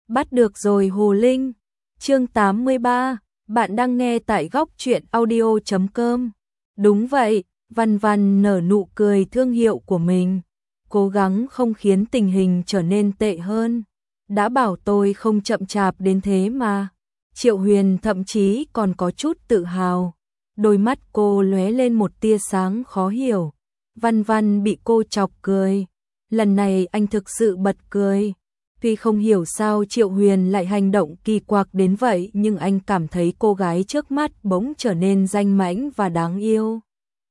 Bắt được rồi Hồ Linh. Chương 83, bạn đang nghe tại góc truyện audio.com. Đúng vậy, Văn Văn nở nụ cười thương hiệu của mình, cố gắng không khiến tình hình trở nên tệ hơn. Đã bảo tôi không chậm chạp đến thế mà. Triệu Huyền thậm chí còn có chút tự hào. Đôi mắt cô lóe lên một tia sáng khó hiểu. Văn Văn bị cô chọc cười. Lần này anh thực sự bật cười. Tuy không hiểu sao Triệu Huyền lại hành động kỳ quặc đến vậy, nhưng anh cảm thấy cô gái trước mắt bỗng trở nên danh mãnh và đáng yêu.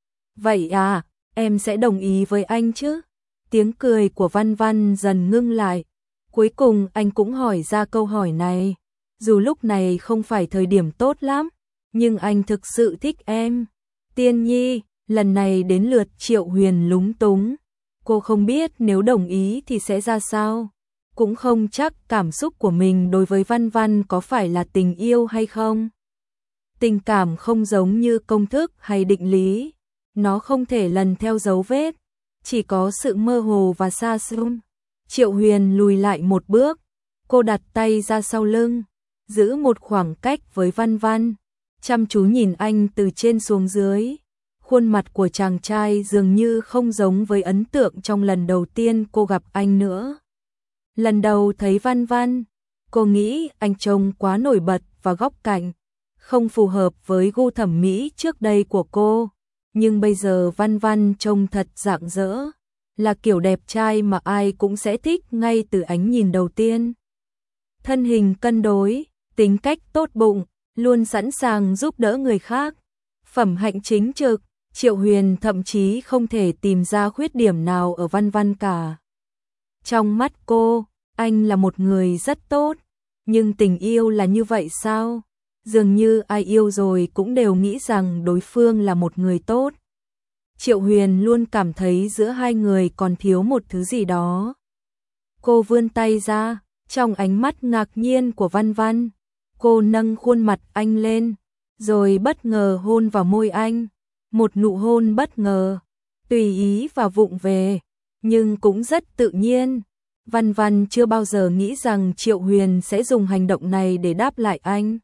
Vậy à, em sẽ đồng ý với anh chứ? Tiếng cười của Văn Văn dần ngưng lại. Cuối cùng anh cũng hỏi ra câu hỏi này. Dù lúc này không phải thời điểm tốt lắm, nhưng anh thực sự thích em. Tiên Nhi, lần này đến lượt Triệu Huyền lúng túng. Cô không biết nếu đồng ý thì sẽ ra sao. Cũng không chắc cảm xúc của mình đối với Văn Văn có phải là tình yêu hay không. Tình cảm không giống như công thức hay định lý. Nó không thể lần theo dấu vết. Chỉ có sự mơ hồ và xa xăm. Triệu Huyền lùi lại một bước. Cô đặt tay ra sau lưng, giữ một khoảng cách với Văn Văn, chăm chú nhìn anh từ trên xuống dưới. Khuôn mặt của chàng trai dường như không giống với ấn tượng trong lần đầu tiên cô gặp anh nữa. Lần đầu thấy Văn Văn, cô nghĩ anh trông quá nổi bật và góc cạnh, không phù hợp với gu thẩm mỹ trước đây của cô. Nhưng bây giờ Văn Văn trông thật rạng rỡ, là kiểu đẹp trai mà ai cũng sẽ thích ngay từ ánh nhìn đầu tiên. Thân hình cân đối, tính cách tốt bụng, luôn sẵn sàng giúp đỡ người khác. Phẩm hạnh chính trực, Triệu Huyền thậm chí không thể tìm ra khuyết điểm nào ở Văn Văn cả. Trong mắt cô, anh là một người rất tốt, nhưng tình yêu là như vậy sao? Dường như ai yêu rồi cũng đều nghĩ rằng đối phương là một người tốt. Triệu Huyền luôn cảm thấy giữa hai người còn thiếu một thứ gì đó. Cô vươn tay ra, trong ánh mắt ngạc nhiên của Văn Văn, cô nâng khuôn mặt anh lên, rồi bất ngờ hôn vào môi anh. Một nụ hôn bất ngờ, tùy ý và vụng về, nhưng cũng rất tự nhiên. Văn Văn chưa bao giờ nghĩ rằng Triệu Huyền sẽ dùng hành động này để đáp lại anh.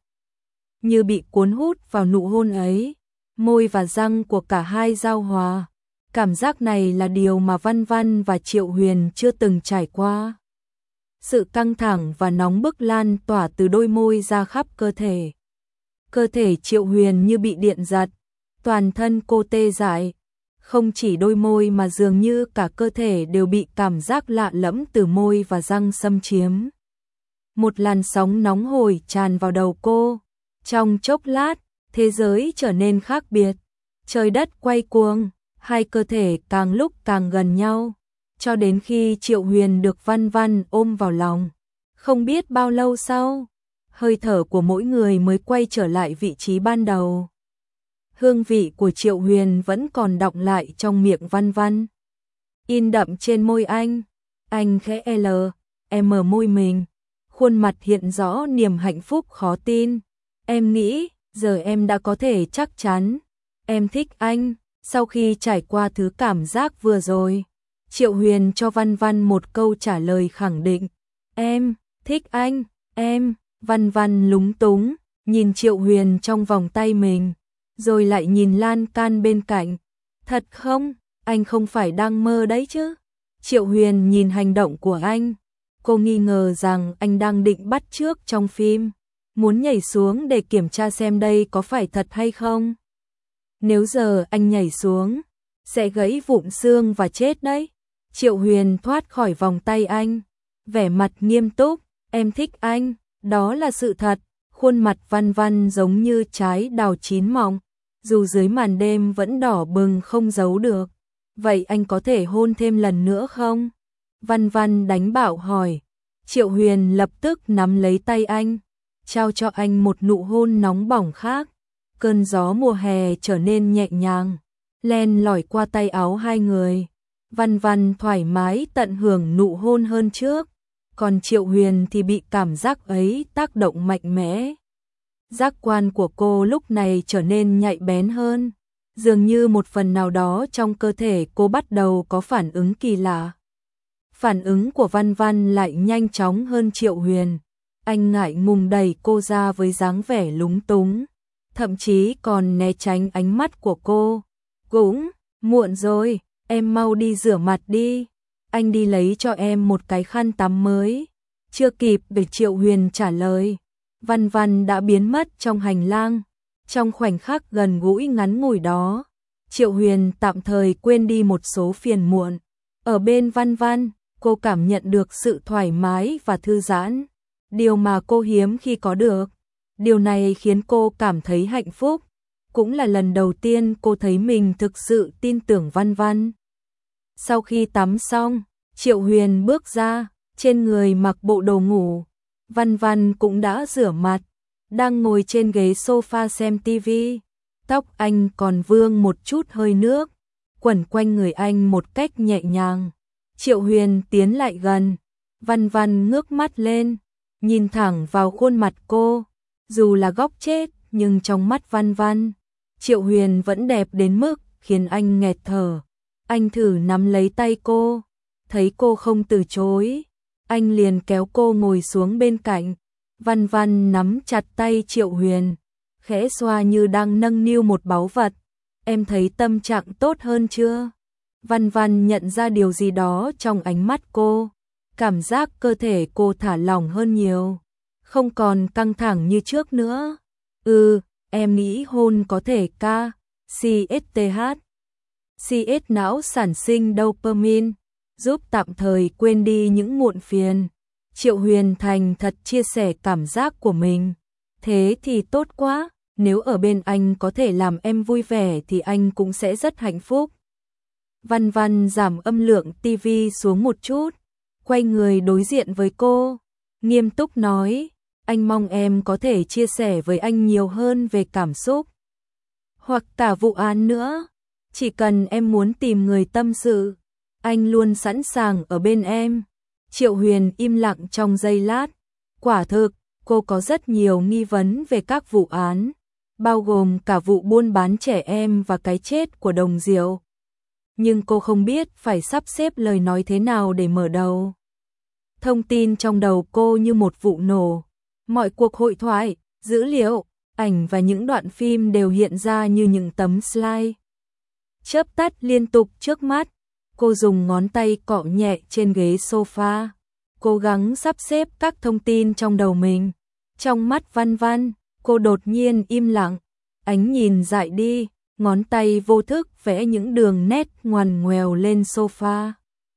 Như bị cuốn hút vào nụ hôn ấy, môi và răng của cả hai giao hòa. Cảm giác này là điều mà Văn Văn và Triệu Huyền chưa từng trải qua. Sự căng thẳng và nóng bức lan tỏa từ đôi môi ra khắp cơ thể. Cơ thể Triệu Huyền như bị điện giật, toàn thân cô tê dại. Không chỉ đôi môi mà dường như cả cơ thể đều bị cảm giác lạ lẫm từ môi và răng xâm chiếm. Một làn sóng nóng hổi tràn vào đầu cô. Trong chốc lát, thế giới trở nên khác biệt. Trời đất quay cuồng, hai cơ thể càng lúc càng gần nhau, cho đến khi Triệu Huyền được Văn Văn ôm vào lòng. Không biết bao lâu sau, hơi thở của mỗi người mới quay trở lại vị trí ban đầu. Hương vị của Triệu Huyền vẫn còn đọng lại trong miệng Văn Văn, in đậm trên môi anh. Anh khẽ mở môi mình, khuôn mặt hiện rõ niềm hạnh phúc khó tin. Em nghĩ, giờ em đã có thể chắc chắn em thích anh, sau khi trải qua thứ cảm giác vừa rồi. Triệu Huyền cho Văn Văn một câu trả lời khẳng định. Em thích anh, em. Văn Văn lúng túng, nhìn Triệu Huyền trong vòng tay mình, rồi lại nhìn lan can bên cạnh. Thật không? Anh không phải đang mơ đấy chứ? Triệu Huyền nhìn hành động của anh. Cô nghi ngờ rằng anh đang định bắt chước trong phim, muốn nhảy xuống để kiểm tra xem đây có phải thật hay không. Nếu giờ anh nhảy xuống, sẽ gãy vụn xương và chết đấy. Triệu Huyền thoát khỏi vòng tay anh, vẻ mặt nghiêm túc. Em thích anh, đó là sự thật. Khuôn mặt Văn Văn giống như trái đào chín mọng, dù dưới màn đêm vẫn đỏ bừng không giấu được. Vậy anh có thể hôn thêm lần nữa không? Văn Văn đánh bảo hỏi. Triệu Huyền lập tức nắm lấy tay anh, trao cho anh một nụ hôn nóng bỏng khác. Cơn gió mùa hè trở nên nhẹ nhàng, len lỏi qua tay áo hai người. Văn Văn thoải mái tận hưởng nụ hôn hơn trước, còn Triệu Huyền thì bị cảm giác ấy tác động mạnh mẽ. Giác quan của cô lúc này trở nên nhạy bén hơn, dường như một phần nào đó trong cơ thể cô bắt đầu có phản ứng kỳ lạ. Phản ứng của Văn Văn lại nhanh chóng hơn Triệu Huyền. Anh ngại ngùng đẩy cô ra với dáng vẻ lúng túng, thậm chí còn né tránh ánh mắt của cô. Cũng muộn rồi, em mau đi rửa mặt đi. Anh đi lấy cho em một cái khăn tắm mới. Chưa kịp để Triệu Huyền trả lời, Văn Văn đã biến mất trong hành lang. Trong khoảnh khắc gần gũi ngắn ngủi đó, Triệu Huyền tạm thời quên đi một số phiền muộn. Ở bên Văn Văn, cô cảm nhận được sự thoải mái và thư giãn, điều mà cô hiếm khi có được. Điều này khiến cô cảm thấy hạnh phúc, cũng là lần đầu tiên cô thấy mình thực sự tin tưởng Văn Văn. Sau khi tắm xong, Triệu Huyền bước ra, trên người mặc bộ đồ ngủ. Văn Văn cũng đã rửa mặt, đang ngồi trên ghế sofa xem tivi. Tóc anh còn vương một chút hơi nước, quẩn quanh người anh một cách nhẹ nhàng. Triệu Huyền tiến lại gần, Văn Văn ngước mắt lên, nhìn thẳng vào khuôn mặt cô. Dù là góc chết, nhưng trong mắt Văn Văn, Triệu Huyền vẫn đẹp đến mức khiến anh nghẹt thở. Anh thử nắm lấy tay cô, thấy cô không từ chối, anh liền kéo cô ngồi xuống bên cạnh. Văn Văn nắm chặt tay Triệu Huyền, khẽ xoa như đang nâng niu một báu vật. Em thấy tâm trạng tốt hơn chưa? Văn Văn nhận ra điều gì đó trong ánh mắt cô, cảm giác cơ thể cô thả lỏng hơn nhiều, không còn căng thẳng như trước nữa. Em nghĩ hôn có thể CSTH. CS não sản sinh dopamine, giúp tạm thời quên đi những muộn phiền. Triệu Huyền thành thật chia sẻ cảm giác của mình. Thế thì tốt quá, nếu ở bên anh có thể làm em vui vẻ thì anh cũng sẽ rất hạnh phúc. Văn Văn giảm âm lượng tivi xuống một chút, quay người đối diện với cô, nghiêm túc nói, anh mong em có thể chia sẻ với anh nhiều hơn về cảm xúc, hoặc cả vụ án nữa. Chỉ cần em muốn tìm người tâm sự, anh luôn sẵn sàng ở bên em. Triệu Huyền im lặng trong giây lát. Quả thực, cô có rất nhiều nghi vấn về các vụ án, bao gồm cả vụ buôn bán trẻ em và cái chết của Đồng Diệu. Nhưng cô không biết phải sắp xếp lời nói thế nào để mở đầu. Thông tin trong đầu cô như một vụ nổ. Mọi cuộc hội thoại, dữ liệu, ảnh và những đoạn phim đều hiện ra như những tấm slide. Chớp tắt liên tục trước mắt, cô dùng ngón tay cọ nhẹ trên ghế sofa, cố gắng sắp xếp các thông tin trong đầu mình. Trong mắt Văn Văn, cô đột nhiên im lặng, ánh nhìn dại đi, ngón tay vô thức vẽ những đường nét ngoằn ngoèo lên sofa.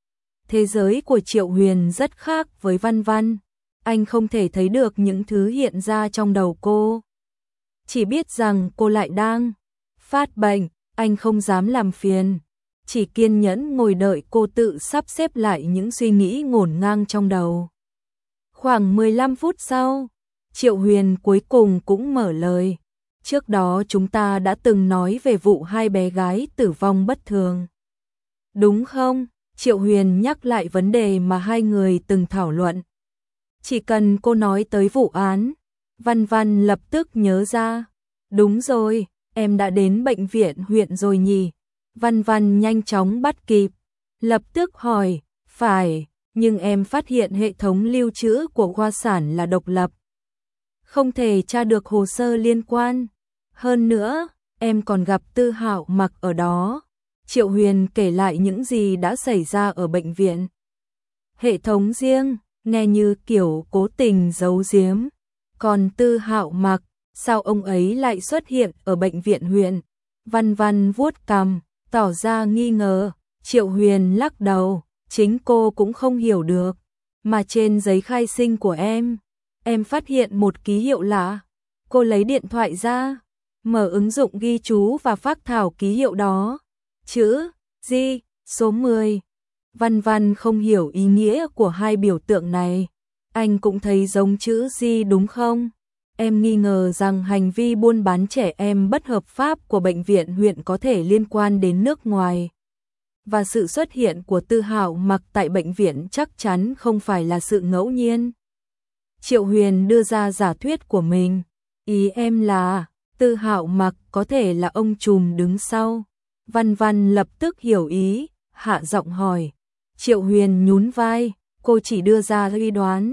Thế giới của Triệu Huyền rất khác với Văn Văn, anh không thể thấy được những thứ hiện ra trong đầu cô. Chỉ biết rằng cô lại đang phát bệnh. Anh không dám làm phiền, chỉ kiên nhẫn ngồi đợi cô tự sắp xếp lại những suy nghĩ ngổn ngang trong đầu. Khoảng 15 phút sau, Triệu Huyền cuối cùng cũng mở lời. Trước đó chúng ta đã từng nói về vụ hai bé gái tử vong bất thường. Đúng không? Triệu Huyền nhắc lại vấn đề mà hai người từng thảo luận. Chỉ cần cô nói tới vụ án, Văn Văn lập tức nhớ ra. Đúng rồi. Em đã đến bệnh viện huyện rồi nhỉ? Văn Văn nhanh chóng bắt kịp, lập tức hỏi, phải, nhưng em phát hiện hệ thống lưu trữ của khoa sản là độc lập, không thể tra được hồ sơ liên quan. Hơn nữa, em còn gặp Tư Hạo Mặc ở đó. Triệu Huyền kể lại những gì đã xảy ra ở bệnh viện. Hệ thống riêng, nghe như kiểu cố tình giấu giếm. Còn Tư Hạo Mặc, sao ông ấy lại xuất hiện ở bệnh viện huyện? Văn Văn vuốt cằm, tỏ ra nghi ngờ. Triệu Huyền lắc đầu, chính cô cũng không hiểu được. Mà trên giấy khai sinh của em phát hiện một ký hiệu lạ. Cô lấy điện thoại ra, mở ứng dụng ghi chú và phác thảo ký hiệu đó. Chữ G, số 10. Văn Văn không hiểu ý nghĩa của hai biểu tượng này. Anh cũng thấy giống chữ G đúng không? Em nghi ngờ rằng hành vi buôn bán trẻ em bất hợp pháp của bệnh viện huyện có thể liên quan đến nước ngoài. Và sự xuất hiện của Tư Hạo Mặc tại bệnh viện chắc chắn không phải là sự ngẫu nhiên. Triệu Huyền đưa ra giả thuyết của mình. Ý em là, Tư Hạo Mặc có thể là ông trùm đứng sau. Văn Văn lập tức hiểu ý, hạ giọng hỏi. Triệu Huyền nhún vai, cô chỉ đưa ra suy đoán.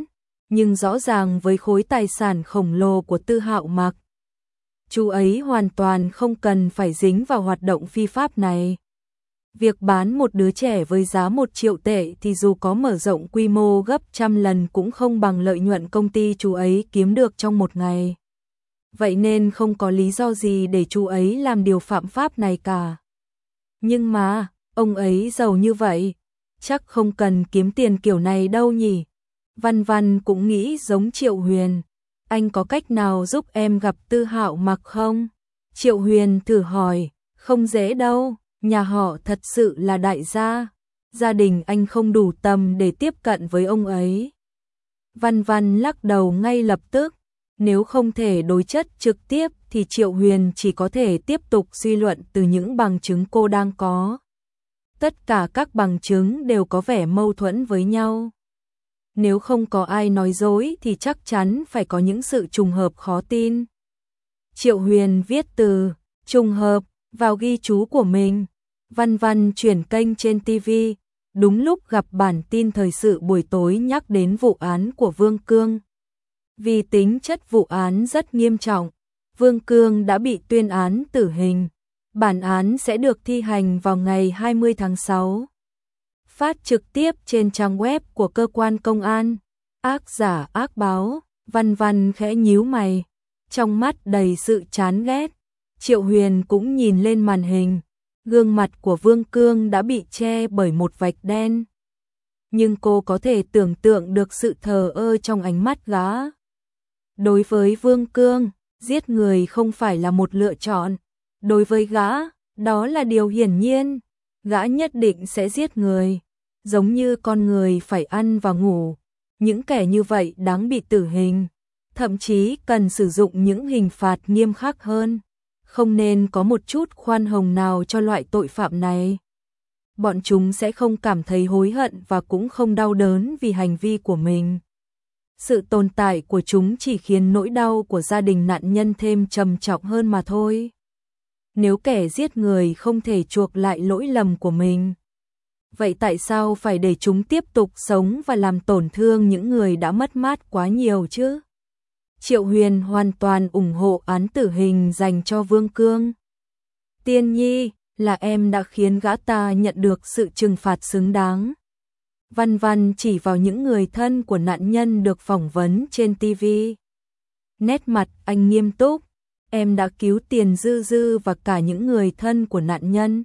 nhưng rõ ràng với khối tài sản khổng lồ của Tư Hạo Mặc, chú ấy hoàn toàn không cần phải dính vào hoạt động phi pháp này. Việc bán một đứa trẻ với giá 1 triệu tệ thì dù có mở rộng quy mô gấp trăm lần cũng không bằng lợi nhuận công ty chú ấy kiếm được trong một ngày. Vậy nên không có lý do gì để chú ấy làm điều phạm pháp này cả. Nhưng mà, ông ấy giàu như vậy, chắc không cần kiếm tiền kiểu này đâu nhỉ. Văn Văn cũng nghĩ giống Triệu Huyền. Anh có cách nào giúp em gặp Tư Hạo Mặc không? Triệu Huyền thử hỏi, không dễ đâu, nhà họ thật sự là đại gia. Gia đình anh không đủ tầm để tiếp cận với ông ấy. Văn Văn lắc đầu ngay lập tức. Nếu không thể đối chất trực tiếp thì Triệu Huyền chỉ có thể tiếp tục suy luận từ những bằng chứng cô đang có. Tất cả các bằng chứng đều có vẻ mâu thuẫn với nhau. Nếu không có ai nói dối thì chắc chắn phải có những sự trùng hợp khó tin. Triệu Huyền viết từ trùng hợp vào ghi chú của mình. Văn Văn chuyển kênh trên TV. Đúng lúc gặp bản tin thời sự buổi tối nhắc đến vụ án của Vương Cương. Vì tính chất vụ án rất nghiêm trọng, Vương Cương đã bị tuyên án tử hình. Bản án sẽ được thi hành vào ngày 20 tháng 6. Phát trực tiếp trên trang web của cơ quan công an. Ác giả ác báo, Văn Văn khẽ nhíu mày, trong mắt đầy sự chán ghét. Triệu Huyền cũng nhìn lên màn hình, gương mặt của Vương Cương đã bị che bởi một vạch đen. Nhưng cô có thể tưởng tượng được sự thờ ơ trong ánh mắt gã. Đối với Vương Cương, giết người không phải là một lựa chọn. Đối với gã, đó là điều hiển nhiên. Gã nhất định sẽ giết người. Giống như con người phải ăn và ngủ. Những kẻ như vậy đáng bị tử hình. Thậm chí cần sử dụng những hình phạt nghiêm khắc hơn. Không nên có một chút khoan hồng nào cho loại tội phạm này. Bọn chúng sẽ không cảm thấy hối hận và cũng không đau đớn vì hành vi của mình. Sự tồn tại của chúng chỉ khiến nỗi đau của gia đình nạn nhân thêm trầm trọng hơn mà thôi. Nếu kẻ giết người không thể chuộc lại lỗi lầm của mình, vậy tại sao phải để chúng tiếp tục sống và làm tổn thương những người đã mất mát quá nhiều chứ? Triệu Huyền hoàn toàn ủng hộ án tử hình dành cho Vương Cương. Tiên Nhi, là em đã khiến gã ta nhận được sự trừng phạt xứng đáng. Văn Văn chỉ vào những người thân của nạn nhân được phỏng vấn trên TV. Nét mặt anh nghiêm túc. Em đã cứu Tiền Dư Dư và cả những người thân của nạn nhân.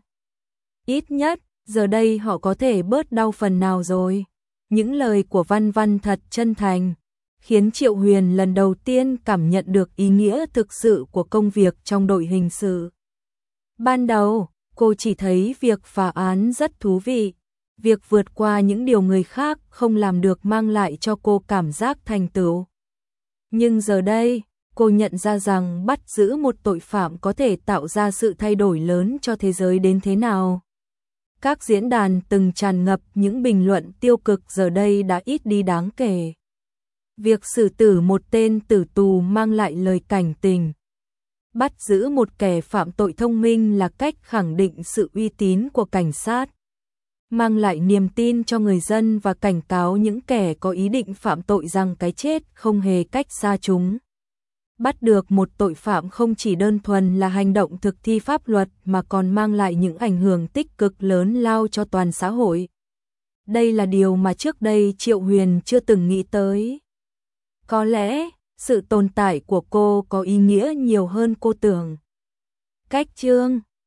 Ít nhất, giờ đây họ có thể bớt đau phần nào rồi. Những lời của Văn Văn thật chân thành, khiến Triệu Huyền lần đầu tiên cảm nhận được ý nghĩa thực sự của công việc trong đội hình sự. Ban đầu, cô chỉ thấy việc phá án rất thú vị. Việc vượt qua những điều người khác không làm được mang lại cho cô cảm giác thành tựu. Nhưng giờ đây, cô nhận ra rằng bắt giữ một tội phạm có thể tạo ra sự thay đổi lớn cho thế giới đến thế nào. Các diễn đàn từng tràn ngập những bình luận tiêu cực giờ đây đã ít đi đáng kể. Việc xử tử một tên tử tù mang lại lời cảnh tỉnh. Bắt giữ một kẻ phạm tội thông minh là cách khẳng định sự uy tín của cảnh sát, mang lại niềm tin cho người dân và cảnh cáo những kẻ có ý định phạm tội rằng cái chết không hề cách xa chúng. Bắt được một tội phạm không chỉ đơn thuần là hành động thực thi pháp luật mà còn mang lại những ảnh hưởng tích cực lớn lao cho toàn xã hội. Đây là điều mà trước đây Triệu Huyền chưa từng nghĩ tới. Có lẽ, sự tồn tại của cô có ý nghĩa nhiều hơn cô tưởng. Cách chương